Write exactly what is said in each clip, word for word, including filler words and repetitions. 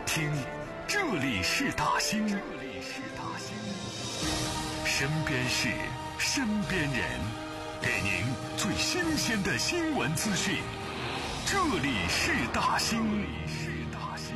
听，这里是大兴，这里是大兴，身边事，身边人，给您最新鲜的新闻资讯。这里是大兴，这里是大兴。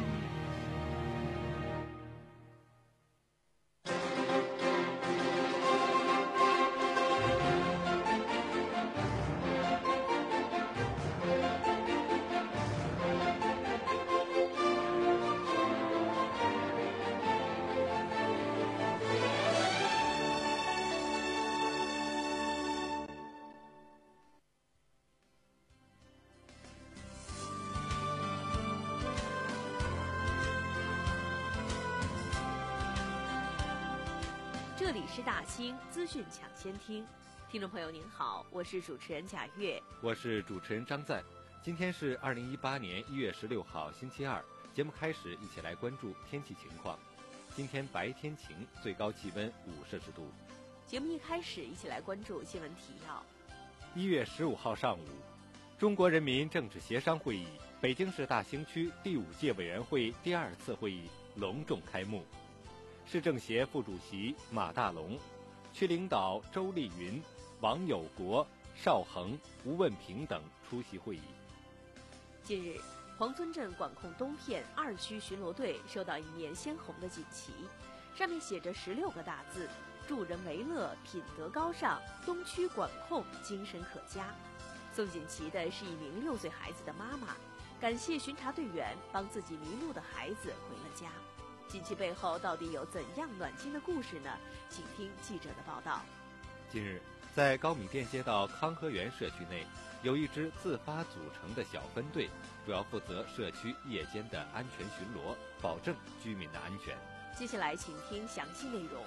这里是大兴资讯抢先听，听众朋友您好，我是主持人贾月， 我是主持人张赞。今天是二零一八年一月十六号星期二，节目开始，一起来关注天气情况。今天白天晴，最高气温五摄氏度。 节目一开始，一起来关注新闻提要。 一月十五号上午，中国人民政治协商会议北京市大兴区第五届委员会第二次会议隆重开幕。市政协副主席马大龙、区领导周丽云、王友国、邵恒、吴问平等出席会议。 近日，黄村镇管控东片二区巡逻队收到一面鲜红的锦旗，上面写着十六个大字：助人为乐，品德高尚，东区管控精神可嘉。送锦旗的是一名六岁孩子的妈妈，感谢巡查队员帮自己迷路的孩子回了家。锦旗背后到底有怎样暖心的故事呢？请听记者的报道。 近日，在高米店街道康和园社区内，有一支自发组成的小分队，主要负责社区夜间的安全巡逻，保证居民的安全。 接下来请听详细内容。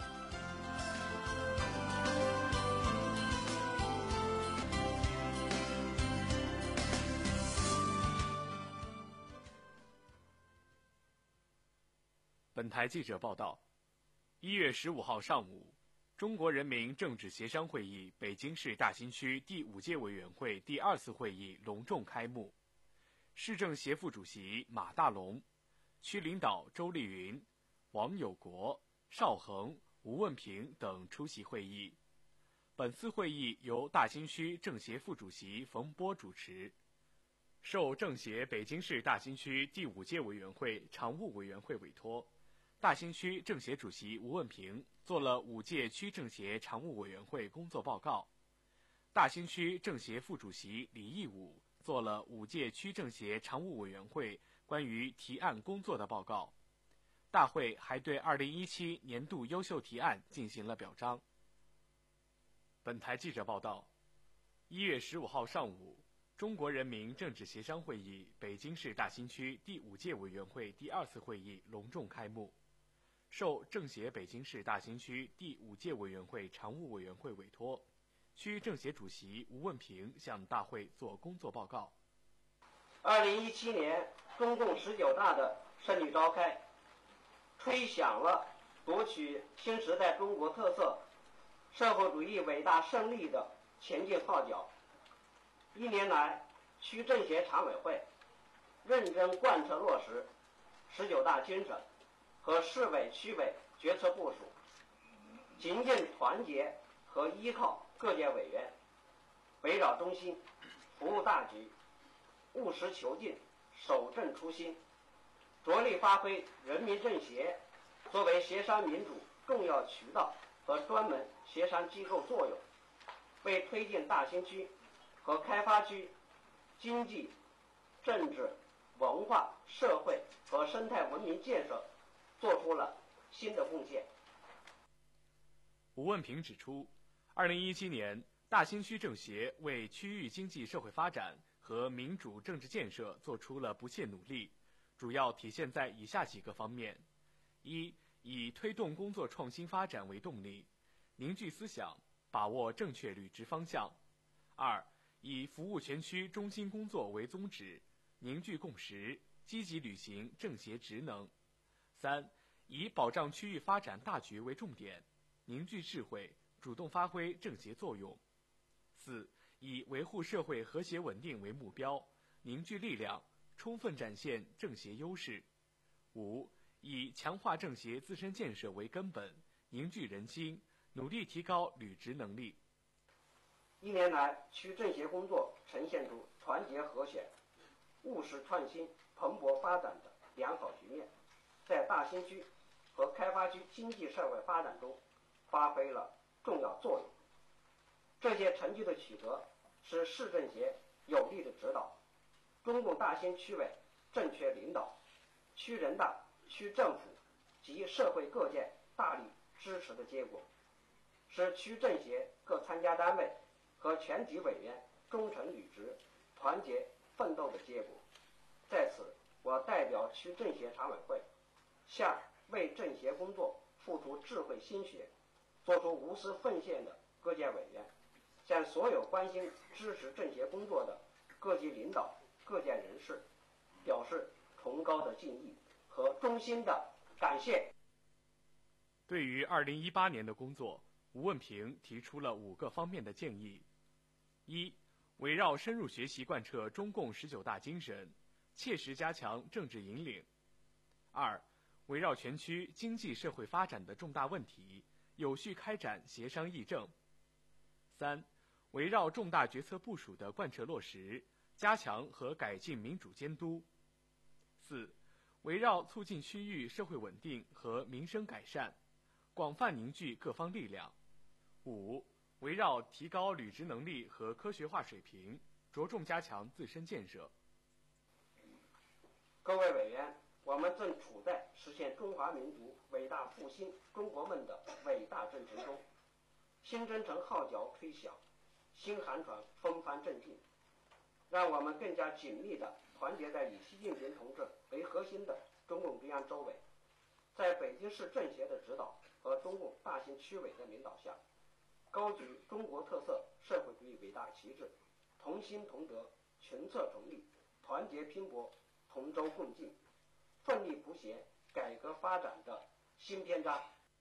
本台记者报道，一月十五号上午，中国人民政治协商会议北京市大兴区第五届委员会第二次会议隆重开幕。市政协副主席马大龙、区领导周丽云、王友国、邵恒、吴问平等出席会议。本次会议由大兴区政协副主席冯波主持。受政协北京市大兴区第五届委员会常务委员会委托，大兴区政协主席吴问平做了五届区政协常务委员会工作报告，大兴区政协副主席李义武做了五届区政协常务委员会关于提案工作的报告。大会还对二零一七年度优秀提案进行了表彰。本台记者报道，一月十五号上午，中国人民政治协商会议北京市大兴区第五届委员会第二次会议隆重开幕。受政协北京市大兴区第五届委员会常务委员会委托，区政协主席吴问平向大会作工作报告。 二零一七年中共十九大的胜利召开，吹响了夺取新时代中国特色社会主义伟大胜利的前进号角。一年来，区政协常委会认真贯彻落实十九大精神和市委区委决策部署，紧紧团结和依靠各界委员，围绕中心，服务大局，务实求进，守正初心，着力发挥人民政协作为协商民主重要渠道和专门协商机构作用，为推进大兴区和开发区经济、政治、文化、社会和生态文明建设做出了新的贡献。 吴问平指出，二零一七年大兴区政协为区域经济社会发展和民主政治建设做出了不懈努力，主要体现在以下几个方面：一、以推动工作创新发展为动力，凝聚思想，把握正确履职方向；二、以服务全区中心工作为宗旨，凝聚共识，积极履行政协职能；三、以保障区域发展大局为重点，凝聚智慧，主动发挥政协作用；四、以维护社会和谐稳定为目标，凝聚力量，充分展现政协优势； 五、以强化政协自身建设为根本，凝聚人心，努力提高履职能力。 一年来，区政协工作呈现出团结和谐、务实创新、蓬勃发展的良好局面，在大兴区和开发区经济社会发展中发挥了重要作用。这些成绩的取得是市政协有力的指导，中共大兴区委正确领导，区人大、区政府及社会各界大力支持的结果，是区政协各参加单位和全体委员忠诚履职、团结奋斗的结果。在此，我代表区政协常委会，向为政协工作付出智慧心血、做出无私奉献的各界委员，向所有关心支持政协工作的各级领导、各界人士表示崇高的敬意和衷心的感谢。 对于二零一八年的工作，吴问平提出了五个方面的建议：一、围绕深入学习贯彻中共十九大精神，切实加强政治引领；二、围绕全区经济社会发展的重大问题，有序开展协商议政；三、围绕重大决策部署的贯彻落实，加强和改进民主监督；四、围绕促进区域社会稳定和民生改善，广泛凝聚各方力量；五、围绕提高履职能力和科学化水平，着重加强自身建设。 各位委员，我们正处在实现中华民族伟大复兴中国梦的伟大征程中，新征程号角吹响，新航船风帆正进，让我们更加紧密地团结在以习近平同志为核心的中共中央周围，在北京市政协的指导和中共大兴区委的领导下，高举中国特色社会主义伟大旗帜，同心同德，群策同力，团结拼搏，同舟共进，奋力谱写改革发展的新篇章。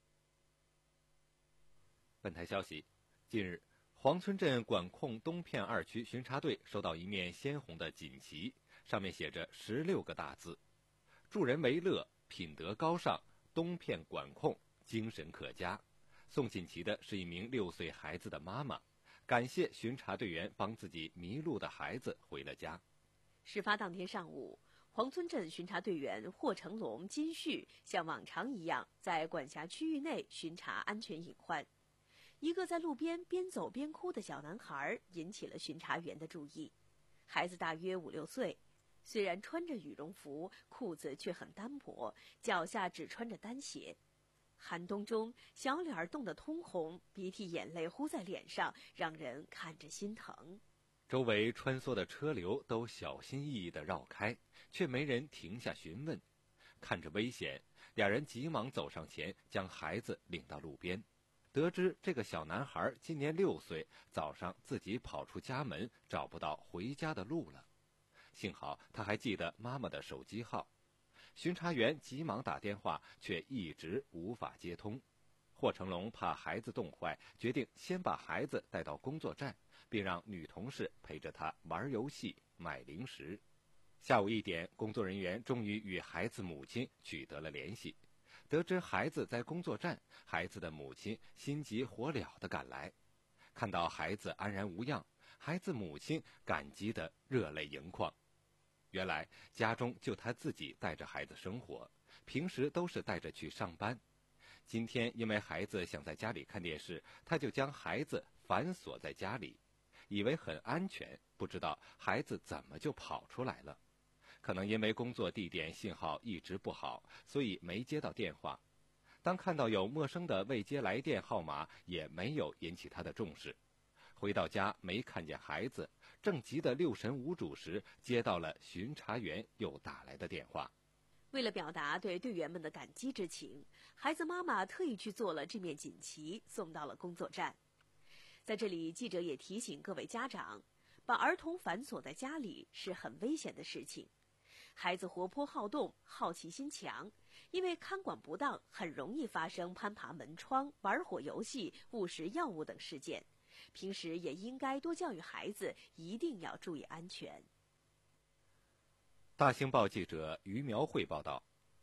本台消息，近日，黄村镇管控东片二区巡查队收到一面鲜红的锦旗，上面写着十六个大字：助人为乐，品德高尚，东片管控，精神可嘉。送锦旗的是一名六岁孩子的妈妈，感谢巡查队员帮自己迷路的孩子回了家。 事发当天上午，黄村镇巡查队员霍成龙、金旭像往常一样在管辖区域内巡查安全隐患。一个在路边边走边哭的小男孩引起了巡查员的注意。孩子大约五六岁，虽然穿着羽绒服，裤子却很单薄，脚下只穿着单鞋。寒冬中，小脸冻得通红，鼻涕眼泪糊在脸上，让人看着心疼。 周围穿梭的车流都小心翼翼地绕开，却没人停下询问。看着危险，两人急忙走上前，将孩子领到路边。得知这个小男孩今年六岁，早上自己跑出家门，找不到回家的路了。幸好他还记得妈妈的手机号。巡查员急忙打电话，却一直无法接通。霍成龙怕孩子冻坏，决定先把孩子带到工作站，并让女同事陪着他玩游戏、买零食。下午一点，工作人员终于与孩子母亲取得了联系。得知孩子在工作站，孩子的母亲心急火燎地赶来。看到孩子安然无恙，孩子母亲感激得热泪盈眶。原来家中就他自己带着孩子生活，平时都是带着去上班。今天因为孩子想在家里看电视，他就将孩子反锁在家里，以为很安全，不知道孩子怎么就跑出来了。可能因为工作地点信号一直不好，所以没接到电话。当看到有陌生的未接来电号码，也没有引起他的重视。回到家没看见孩子，正急得六神无主时，接到了巡查员又打来的电话。 为了表达对队员们的感激之情，孩子妈妈特意去做了这面锦旗，送到了工作站。在这里，记者也提醒各位家长，把儿童反锁在家里是很危险的事情。孩子活泼好动，好奇心强，因为看管不当，很容易发生攀爬门窗、玩火游戏、误食药物等事件。平时也应该多教育孩子，一定要注意安全。 大兴报记者于苗慧报道，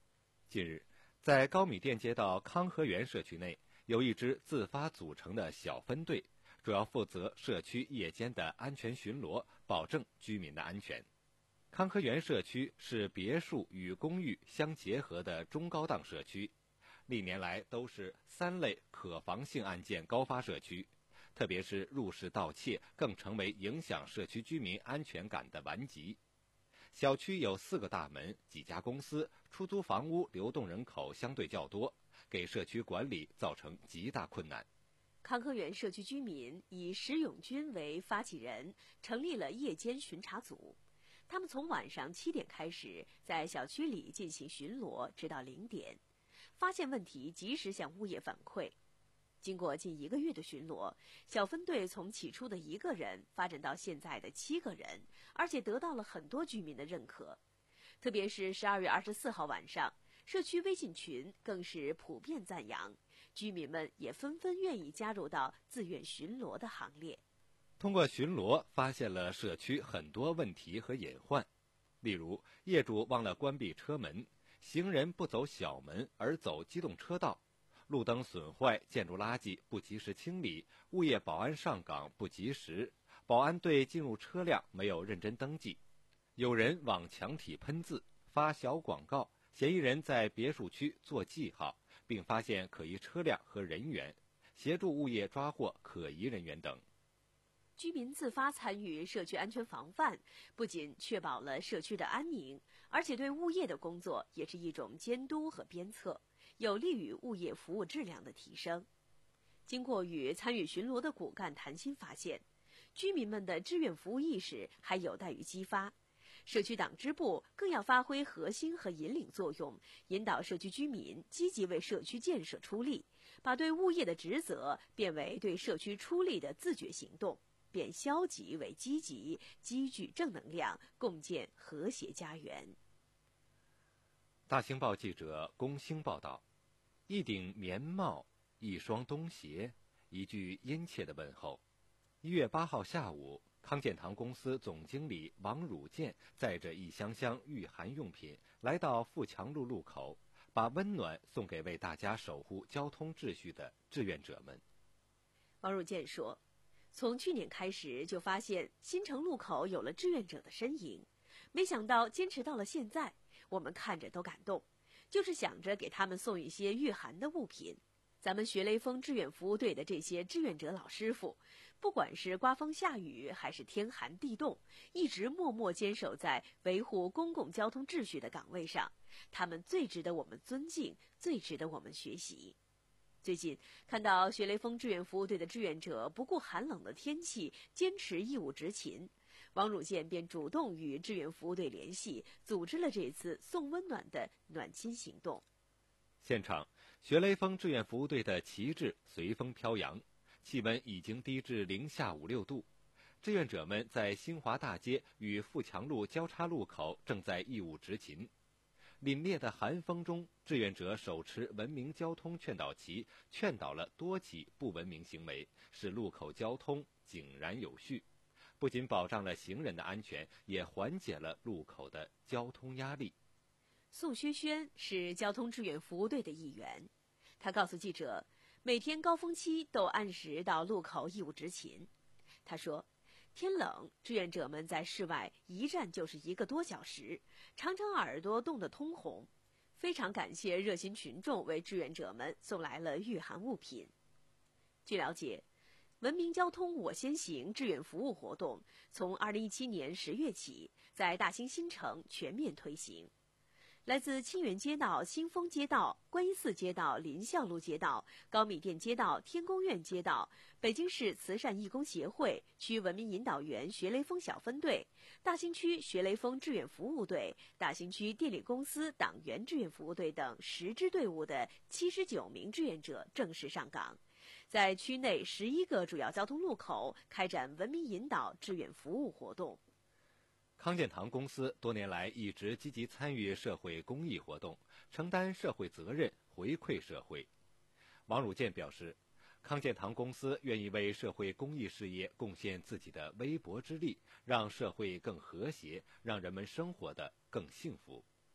近日，在高米店街道康和园社区内，有一支自发组成的小分队，主要负责社区夜间的安全巡逻，保证居民的安全。康和园社区是别墅与公寓相结合的中高档社区，历年来都是三类可防性案件高发社区，特别是入室盗窃更成为影响社区居民安全感的顽疾。小区有四个大门，几家公司，出租房屋流动人口相对较多，给社区管理造成极大困难。 康和园社区居民以石永军为发起人，成立了夜间巡查组。他们从晚上七点开始，在小区里进行巡逻，直到零点，发现问题及时向物业反馈。经过近一个月的巡逻，小分队从起初的一个人发展到现在的七个人，而且得到了很多居民的认可。特别是十二月二十四号晚上，社区微信群更是普遍赞扬，居民们也纷纷愿意加入到自愿巡逻的行列。 通过巡逻，发现了社区很多问题和隐患，例如业主忘了关闭车门，行人不走小门而走机动车道，路灯损坏，建筑垃圾不及时清理，物业保安上岗不及时，保安队进入车辆没有认真登记，有人往墙体喷字、发小广告，嫌疑人在别墅区做记号，并发现可疑车辆和人员，协助物业抓获可疑人员等。 居民自发参与社区安全防范，不仅确保了社区的安宁，而且对物业的工作也是一种监督和鞭策，有利于物业服务质量的提升。经过与参与巡逻的骨干谈心，发现居民们的志愿服务意识还有待于激发。社区党支部更要发挥核心和引领作用，引导社区居民积极为社区建设出力，把对物业的职责变为对社区出力的自觉行动，变消极为积极，积聚正能量，共建和谐家园。 大兴报记者龚兴报道，一顶棉帽，一双冬鞋，一句殷切的问候。一月八号下午，康健堂公司总经理王汝健载着一箱箱御寒用品来到富强路路口，把温暖送给为大家守护交通秩序的志愿者们。 王汝健说，从去年开始就发现新城路口有了志愿者的身影，没想到坚持到了现在，我们看着都感动，就是想着给他们送一些御寒的物品。咱们学雷锋志愿服务队的这些志愿者老师傅，不管是刮风下雨还是天寒地冻，一直默默坚守在维护公共交通秩序的岗位上，他们最值得我们尊敬，最值得我们学习。最近看到学雷锋志愿服务队的志愿者不顾寒冷的天气，坚持义务执勤，王汝健便主动与志愿服务队联系，组织了这次送温暖的暖心行动。 现场，学雷锋志愿服务队的旗帜随风飘扬，气温已经低至零下五六度。志愿者们在新华大街与富强路交叉路口正在义务执勤。凛冽的寒风中，志愿者手持文明交通劝导旗，劝导了多起不文明行为，使路口交通井然有序。不仅保障了行人的安全，也缓解了路口的交通压力。 宋轩轩是交通志愿服务队的一员，他告诉记者，每天高峰期都按时到路口义务执勤。他说，天冷，志愿者们在室外一站就是一个多小时，常常耳朵冻得通红。非常感谢热心群众为志愿者们送来了御寒物品。据了解，文明交通我先行志愿服务活动从二零一七年十月起，在大兴新城全面推行。来自清源街道、新丰街道、观音寺街道、林孝路街道、高米店街道、天宫院街道、北京市慈善义工协会、区文明引导员学雷锋小分队、大兴区学雷锋志愿服务队、大兴区电力公司党员志愿服务队等十支队伍的七十九名志愿者正式上岗，在区内十一个主要交通路口开展文明引导志愿服务活动。 康健堂公司多年来一直积极参与社会公益活动，承担社会责任，回馈社会。王汝健表示，康健堂公司愿意为社会公益事业贡献自己的微薄之力，让社会更和谐，让人们生活得更幸福。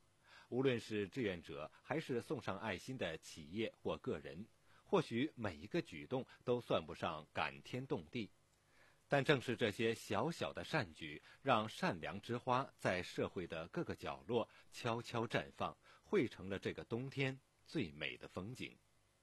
无论是志愿者还是送上爱心的企业或个人，或许每一个举动都算不上感天动地，但正是这些小小的善举，让善良之花在社会的各个角落悄悄绽放，汇成了这个冬天最美的风景。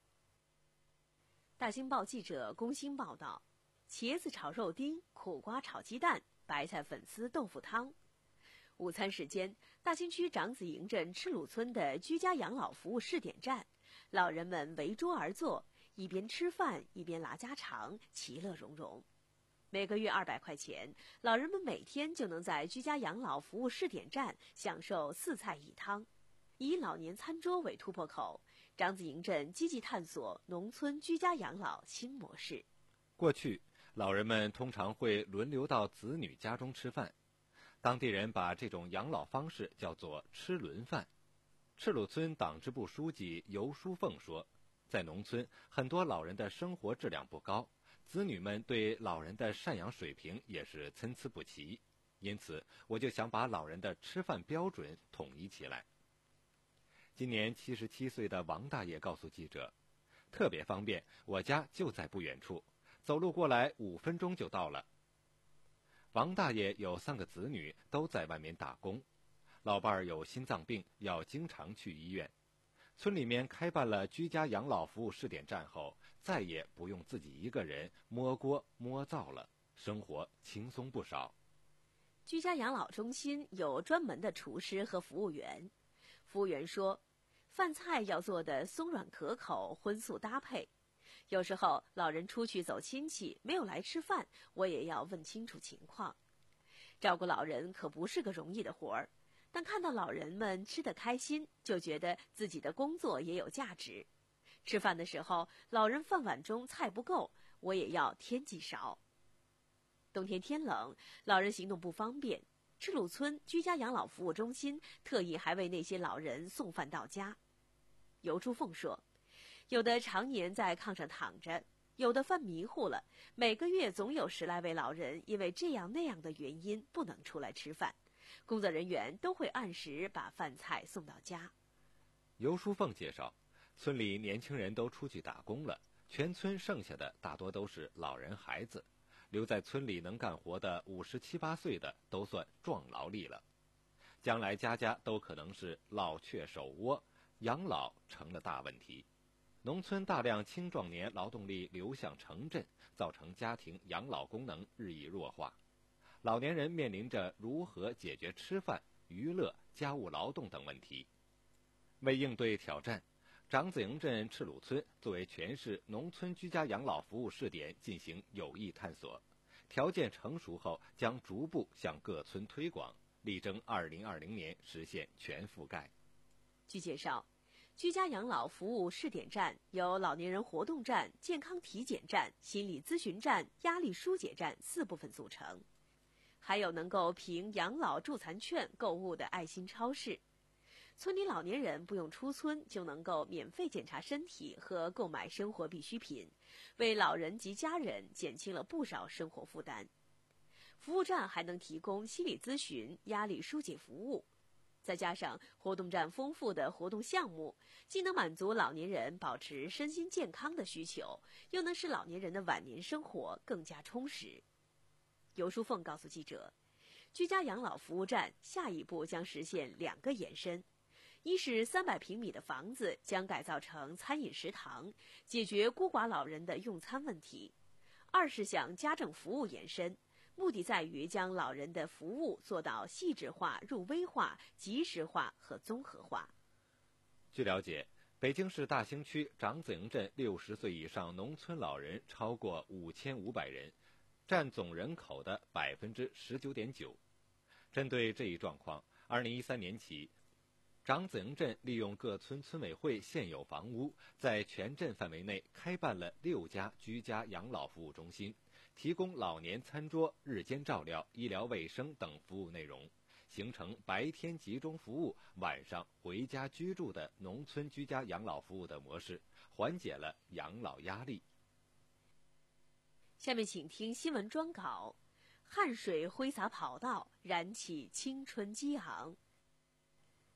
大新报记者龚鑫报道：茄子炒肉丁，苦瓜炒鸡蛋，白菜粉丝豆腐汤。午餐时间，大兴区长子营镇赤鲁村的居家养老服务试点站，老人们围桌而坐，一边吃饭一边拉家常，其乐融融。每个月二百块钱，老人们每天就能在居家养老服务试点站享受四菜一汤。以老年餐桌为突破口，长子营镇积极探索农村居家养老新模式。 过去，老人们通常会轮流到子女家中吃饭，当地人把这种养老方式叫做吃轮饭。赤鲁村党支部书记尤书凤说，在农村，很多老人的生活质量不高，子女们对老人的赡养水平也是参差不齐，因此我就想把老人的吃饭标准统一起来。今年七十七岁的王大爷告诉记者，特别方便，我家就在不远处，走路过来五分钟就到了。王大爷有三个子女都在外面打工，老伴儿有心脏病，要经常去医院。村里面开办了居家养老服务试点站后，再也不用自己一个人摸锅摸灶了，生活轻松不少。 居家养老中心有专门的厨师和服务员。服务员说，饭菜要做的松软可口，荤素搭配。有时候老人出去走亲戚，没有来吃饭，我也要问清楚情况。照顾老人可不是个容易的活儿，但看到老人们吃得开心，就觉得自己的工作也有价值。吃饭的时候，老人饭碗中菜不够，我也要添几勺。冬天天冷，老人行动不方便，赤鲁村居家养老服务中心特意还为那些老人送饭到家。尤珠凤说，有的常年在炕上躺着，有的犯迷糊了，每个月总有十来位老人因为这样那样的原因不能出来吃饭，工作人员都会按时把饭菜送到家。 尤淑凤介绍，村里年轻人都出去打工了，全村剩下的大多都是老人孩子，留在村里能干活的五十七八岁的都算壮劳力了。将来家家都可能是老雀首窝，养老成了大问题。农村大量青壮年劳动力流向城镇，造成家庭养老功能日益弱化。老年人面临着如何解决吃饭、娱乐、家务劳动等问题。为应对挑战，长子营镇赤鲁村作为全市农村居家养老服务试点进行有意探索，条件成熟后将逐步向各村推广，力争二零二零年实现全覆盖。 据介绍，居家养老服务试点站由老年人活动站、健康体检站、心理咨询站、压力疏解站四部分组成，还有能够凭养老助残券购物的爱心超市。村里老年人不用出村就能够免费检查身体和购买生活必需品，为老人及家人减轻了不少生活负担。服务站还能提供心理咨询、压力疏解服务。再加上活动站丰富的活动项目，既能满足老年人保持身心健康的需求，又能使老年人的晚年生活更加充实。尤淑凤告诉记者，居家养老服务站下一步将实现两个延伸：一是三百平米的房子将改造成餐饮食堂，解决孤寡老人的用餐问题；二是向家政服务延伸，目的在于将老人的服务做到细致化、入微化、及时化和综合化。 据了解，北京市大兴区长子营镇六十岁以上农村老人超过五千五百人，占总人口的百分之十九点九。针对这一状况，二零一三年起，长子营镇利用各村村委会现有房屋，在全镇范围内开办了六家居家养老服务中心，提供老年餐桌、日间照料、医疗卫生等服务内容，形成白天集中服务、晚上回家居住的农村居家养老服务的模式，缓解了养老压力。 下面请听新闻专稿：汗水挥洒跑道，燃起青春激昂。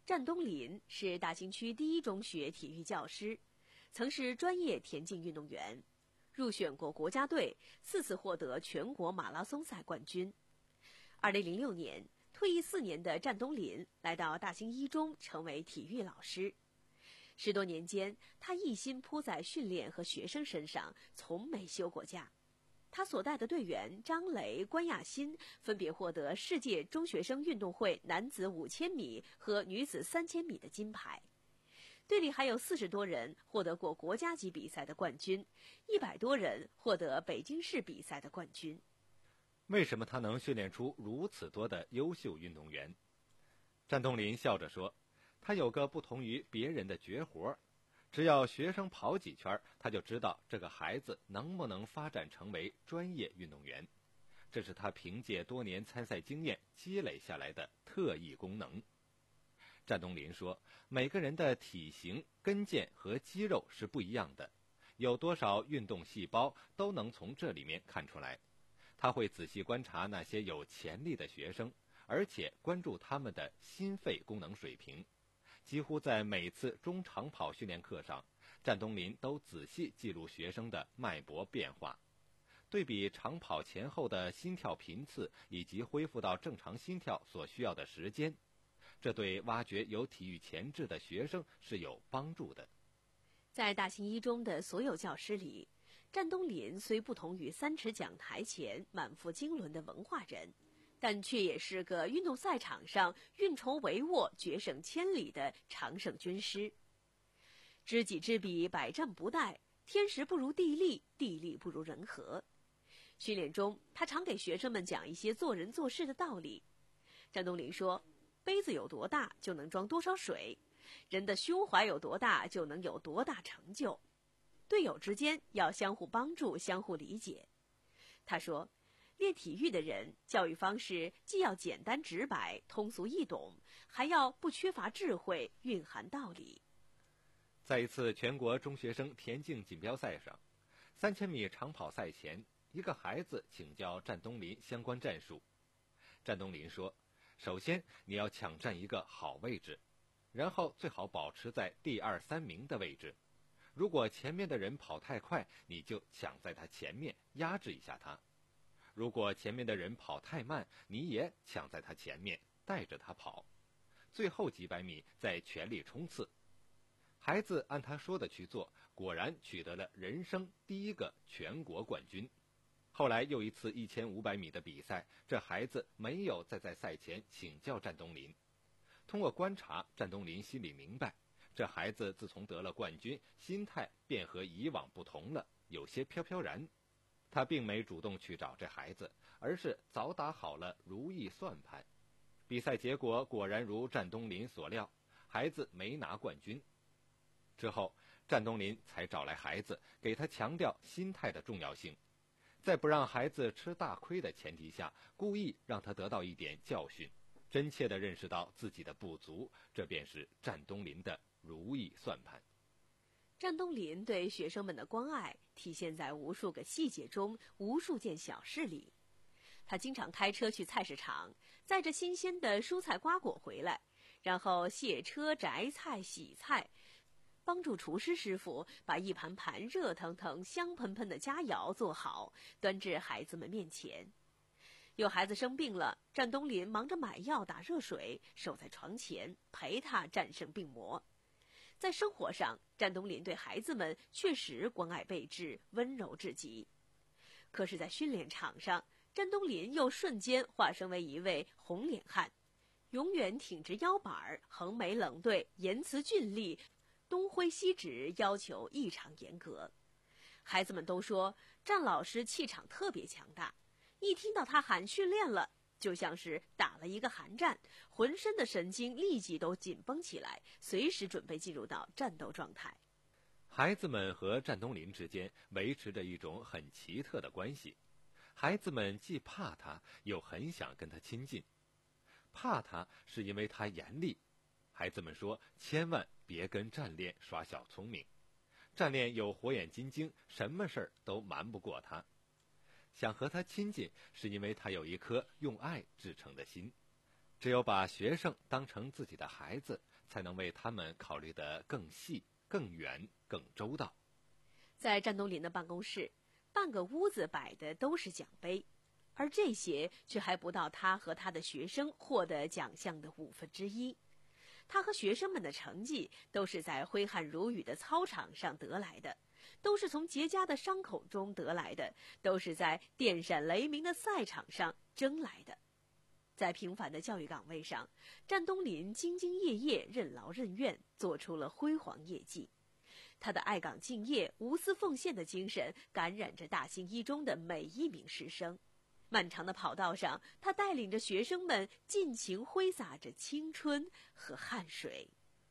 战东林是大兴区第一中学体育教师，曾是专业田径运动员，入选过国家队，四次获得全国马拉松赛冠军。二零零六年，退役四年的战东林来到大兴一中，成为体育老师。十多年间，他一心扑在训练和学生身上，从没休过假。他所带的队员张雷、关亚新分别获得世界中学生运动会男子五千米和女子三千米的金牌。队里还有四十多人获得过国家级比赛的冠军，一百多人获得北京市比赛的冠军。 为什么他能训练出如此多的优秀运动员？战东林笑着说，他有个不同于别人的绝活，只要学生跑几圈，他就知道这个孩子能不能发展成为专业运动员。这是他凭借多年参赛经验积累下来的特异功能。战东林说，每个人的体型、跟腱和肌肉是不一样的，有多少运动细胞都能从这里面看出来。他会仔细观察那些有潜力的学生，而且关注他们的心肺功能水平。几乎在每次中长跑训练课上，战东林都仔细记录学生的脉搏变化，对比长跑前后的心跳频次以及恢复到正常心跳所需要的时间，这对挖掘有体育潜质的学生是有帮助的。 在大兴一中的所有教师里，战东林虽不同于三尺讲台前满腹经纶的文化人，但却也是个运动赛场上运筹帷幄、决胜千里的常胜军师。知己知彼，百战不殆，天时不如地利，地利不如人和。训练中，他常给学生们讲一些做人做事的道理。战东林说，杯子有多大就能装多少水，人的胸怀有多大就能有多大成就。队友之间要相互帮助，相互理解。他说，练体育的人，教育方式既要简单直白、通俗易懂，还要不缺乏智慧，蕴含道理。 在一次全国中学生田径锦标赛上，三千米长跑赛前，一个孩子请教战东林相关战术。战东林说，首先你要抢占一个好位置，然后最好保持在第二三名的位置。如果前面的人跑太快，你就抢在他前面，压制一下他。如果前面的人跑太慢，你也抢在他前面，带着他跑。最后几百米再全力冲刺。孩子按他说的去做，果然取得了人生第一个全国冠军。后来又一次一千五百米的比赛，这孩子没有再在赛前请教战东林。通过观察，战东林心里明白，这孩子自从得了冠军，心态便和以往不同了，有些飘飘然。他并没主动去找这孩子，而是早打好了如意算盘。比赛结果果然如战东林所料，孩子没拿冠军。之后，战东林才找来孩子，给他强调心态的重要性，在不让孩子吃大亏的前提下，故意让他得到一点教训，真切地认识到自己的不足，这便是战东林的如意算盘。 战东林对学生们的关爱体现在无数个细节中，无数件小事里。他经常开车去菜市场，载着新鲜的蔬菜瓜果回来，然后卸车、摘菜、洗菜，帮助厨师师傅把一盘盘热腾腾、香喷喷的佳肴做好，端至孩子们面前。有孩子生病了，战东林忙着买药、打热水，守在床前陪他战胜病魔。在生活上，战东林对孩子们确实关爱备至，温柔至极。可是在训练场上，战东林又瞬间化身为一位红脸汉，永远挺直腰板，横眉冷对，言辞峻厉，东挥西指，要求异常严格。孩子们都说战老师气场特别强大，一听到他喊训练了，就像是打了一个寒战，浑身的神经立即都紧绷起来，随时准备进入到战斗状态。 孩子们和战东林之间维持着一种很奇特的关系，孩子们既怕他，又很想跟他亲近。怕他是因为他严厉，孩子们说千万别跟战恋耍小聪明，战恋有火眼金睛，什么事儿都瞒不过他。想和他亲近，是因为他有一颗用爱制成的心。只有把学生当成自己的孩子， 才能为他们考虑得更细、更远、更周到。 在战东林的办公室，半个屋子摆的都是奖杯，而这些却还不到他和他的学生获得奖项的五分之一。他和学生们的成绩都是在挥汗如雨的操场上得来的，都是从结痂的伤口中得来的，都是在电闪雷鸣的赛场上争来的。在平凡的教育岗位上，战东林兢兢业业、任劳任怨，做出了辉煌业绩。他的爱岗敬业、无私奉献的精神感染着大兴一中的每一名师生。漫长的跑道上，他带领着学生们尽情挥洒着青春和汗水。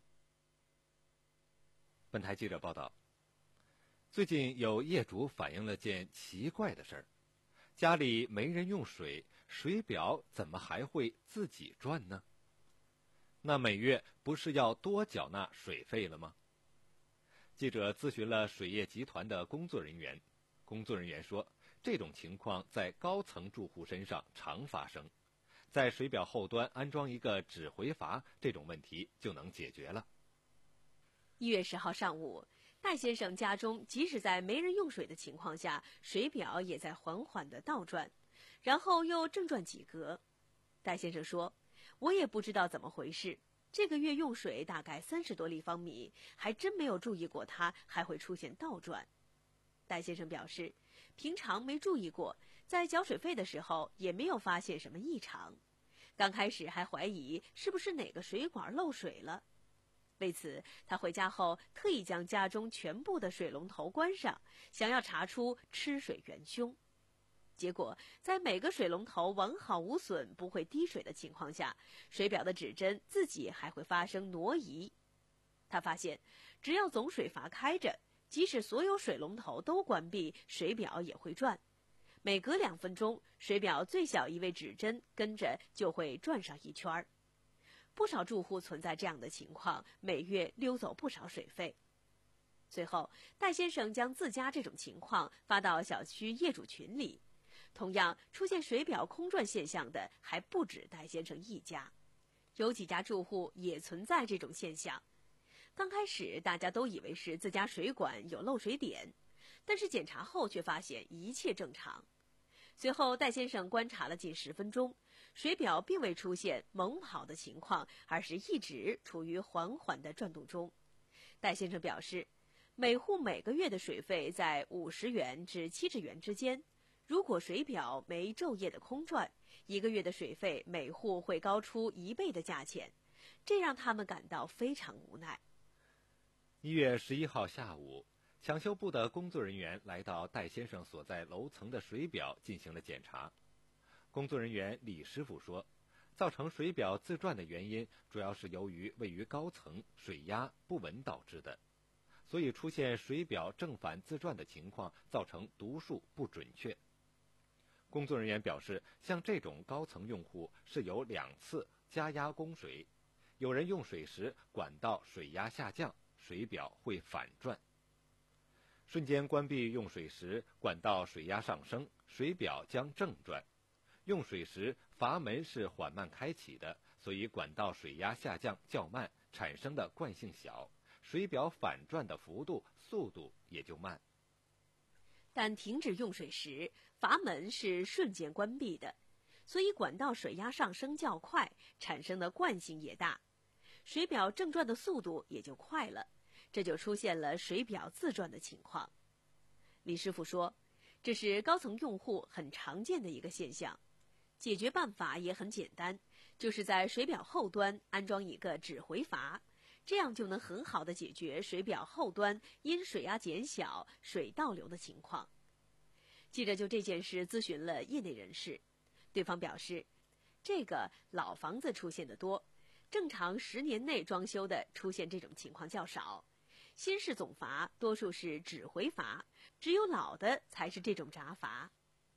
本台记者报道，最近有业主反映了件奇怪的事儿：家里没人用水，水表怎么还会自己转呢？那每月不是要多缴纳水费了吗？记者咨询了水业集团的工作人员，工作人员说，这种情况在高层住户身上常发生，在水表后端安装一个指回阀，这种问题就能解决了。 一月十号上午，戴先生家中即使在没人用水的情况下，水表也在缓缓地倒转，然后又正转几格。戴先生说，我也不知道怎么回事，这个月用水大概三十多立方米，还真没有注意过它还会出现倒转。戴先生表示，平常没注意过，在缴水费的时候也没有发现什么异常，刚开始还怀疑是不是哪个水管漏水了。为此，他回家后特意将家中全部的水龙头关上，想要查出吃水元凶。结果，在每个水龙头完好无损、不会滴水的情况下，水表的指针自己还会发生挪移。他发现，只要总水阀开着，即使所有水龙头都关闭，水表也会转。每隔两分钟，水表最小一位指针跟着就会转上一圈儿。不少住户存在这样的情况，每月溜走不少水费。随后，戴先生将自家这种情况发到小区业主群里。同样出现水表空转现象的还不止戴先生一家，有几家住户也存在这种现象。刚开始大家都以为是自家水管有漏水点，但是检查后却发现一切正常。随后戴先生观察了近十分钟，水表并未出现猛跑的情况，而是一直处于缓缓的转动中。戴先生表示，每户每个月的水费在五十元至七十元之间，如果水表没昼夜的空转，一个月的水费每户会高出一倍的价钱，这让他们感到非常无奈。 一月十一号下午，抢修部的工作人员来到戴先生所在楼层的水表进行了检查。工作人员李师傅说，造成水表自转的原因主要是由于位于高层，水压不稳导致的，所以出现水表正反自转的情况，造成读数不准确。工作人员表示，像这种高层用户是有两次加压供水，有人用水时管道水压下降，水表会反转。瞬间关闭用水时，管道水压上升，水表将正转。用水时阀门是缓慢开启的，所以管道水压下降较慢，产生的惯性小，水表反转的幅度、速度也就慢。 但停止用水时，阀门是瞬间关闭的，所以管道水压上升较快，产生的惯性也大，水表正转的速度也就快了，这就出现了水表自转的情况。李师傅说，这是高层用户很常见的一个现象，解决办法也很简单，就是在水表后端安装一个指回阀，这样就能很好的解决水表后端因水压减小、水倒流的情况。记者就这件事咨询了业内人士，对方表示，这个老房子出现的多，正常十年内装修的出现这种情况较少，新式总阀多数是指回阀，只有老的才是这种闸阀。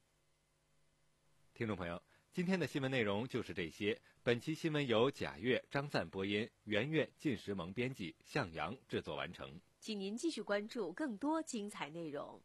听众朋友，今天的新闻内容就是这些。本期新闻由贾越、张赞播音，袁岳、靳时萌编辑，向阳制作完成。 请您继续关注更多精彩内容。